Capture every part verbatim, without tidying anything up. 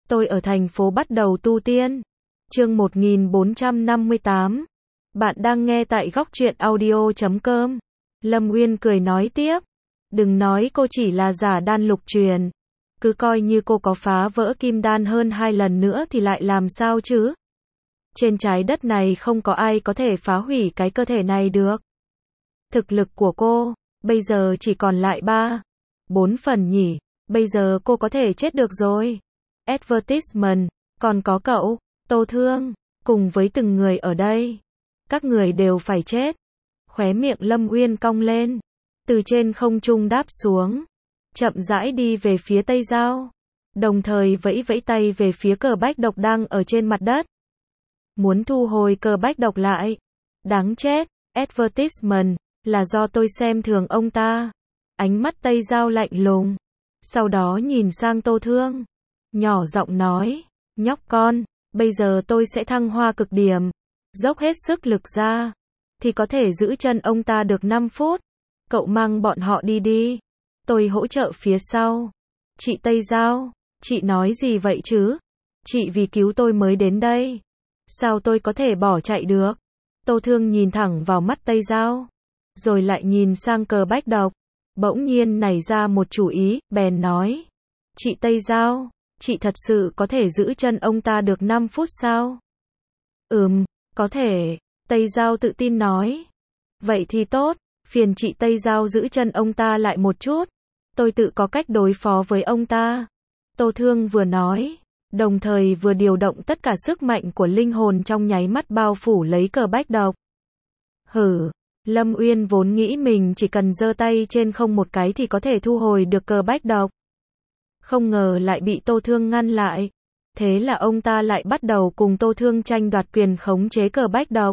Tôi ở thành phố bắt đầu tu tiên. Chương một nghìn bốn trăm năm mươi tám. Bạn đang nghe tại góc truyện audio chấm com. Lâm Uyên cười nói tiếp. Đừng nói cô chỉ là giả đan lục truyền. Cứ coi như cô có phá vỡ kim đan hơn hai lần nữa thì lại làm sao chứ? Trên trái đất này không có ai có thể phá hủy cái cơ thể này được. Thực lực của cô, bây giờ chỉ còn lại ba, bốn phần nhỉ. Bây giờ cô có thể chết được rồi. Advertisement, còn có cậu, Tô Thương, cùng với từng người ở đây. Các người đều phải chết. Khóe miệng Lâm Uyên cong lên. Từ trên không trung đáp xuống. Chậm rãi đi về phía Tây Giao. Đồng thời vẫy vẫy tay về phía cờ bách độc đang ở trên mặt đất. Muốn thu hồi cờ bách độc lại. Đáng chết, advertisement, là do tôi xem thường ông ta. Ánh mắt Tây Giao lạnh lùng. Sau đó nhìn sang Tô Thương. Nhỏ giọng nói, nhóc con, bây giờ tôi sẽ thăng hoa cực điểm. Dốc hết sức lực ra. Thì có thể giữ chân ông ta được năm phút. Cậu mang bọn họ đi đi. Tôi hỗ trợ phía sau. Chị Tây Giao, chị nói gì vậy chứ? Chị vì cứu tôi mới đến đây. Sao tôi có thể bỏ chạy được? Tô Thương nhìn thẳng vào mắt Tây Giao. Rồi lại nhìn sang cờ bách độc. Bỗng nhiên nảy ra một chủ ý, bèn nói. Chị Tây Giao, chị thật sự có thể giữ chân ông ta được năm phút sao? Ừm, có thể, Tây Giao tự tin nói. Vậy thì tốt, phiền chị Tây Giao giữ chân ông ta lại một chút. Tôi tự có cách đối phó với ông ta. Tô Thương vừa nói, đồng thời vừa điều động tất cả sức mạnh của linh hồn trong nháy mắt bao phủ lấy cờ bách độc. Hử, Lâm Uyên vốn nghĩ mình chỉ cần giơ tay trên không một cái thì có thể thu hồi được cờ bách độc. Không ngờ lại bị Tô Thương ngăn lại. Thế là ông ta lại bắt đầu cùng Tô Thương tranh đoạt quyền khống chế cờ bách độc.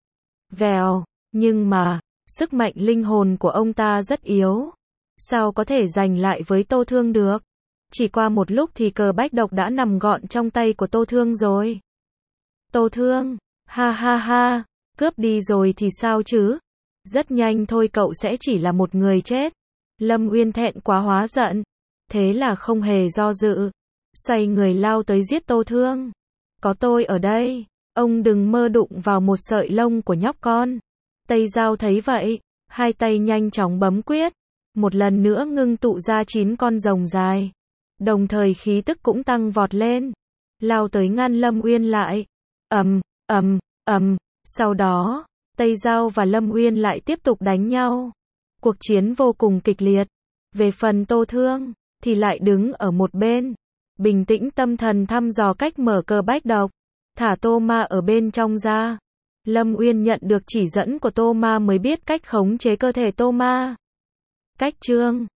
Vèo, nhưng mà, sức mạnh linh hồn của ông ta rất yếu. Sao có thể giành lại với Tô Thương được? Chỉ qua một lúc thì cờ bách độc đã nằm gọn trong tay của Tô Thương rồi. Tô Thương, ha ha ha, cướp đi rồi thì sao chứ? Rất nhanh thôi cậu sẽ chỉ là một người chết. Lâm Uyên thẹn quá hóa giận. Thế là không hề do dự. Xoay người lao tới giết Tô Thương. Có tôi ở đây. Ông đừng mơ đụng vào một sợi lông của nhóc con. Tây Giao thấy vậy. Hai tay nhanh chóng bấm quyết. Một lần nữa ngưng tụ ra chín con rồng dài. Đồng thời khí tức cũng tăng vọt lên. Lao tới ngăn Lâm Uyên lại. Ầm, ầm, ầm. Sau đó, Tây Giao và Lâm Uyên lại tiếp tục đánh nhau. Cuộc chiến vô cùng kịch liệt. Về phần Tô Thương, thì lại đứng ở một bên. Bình tĩnh tâm thần thăm dò cách mở cờ bách độc. Thả Tô Ma ở bên trong ra. Lâm Uyên nhận được chỉ dẫn của Tô Ma mới biết cách khống chế cơ thể Tô Ma. Cách chương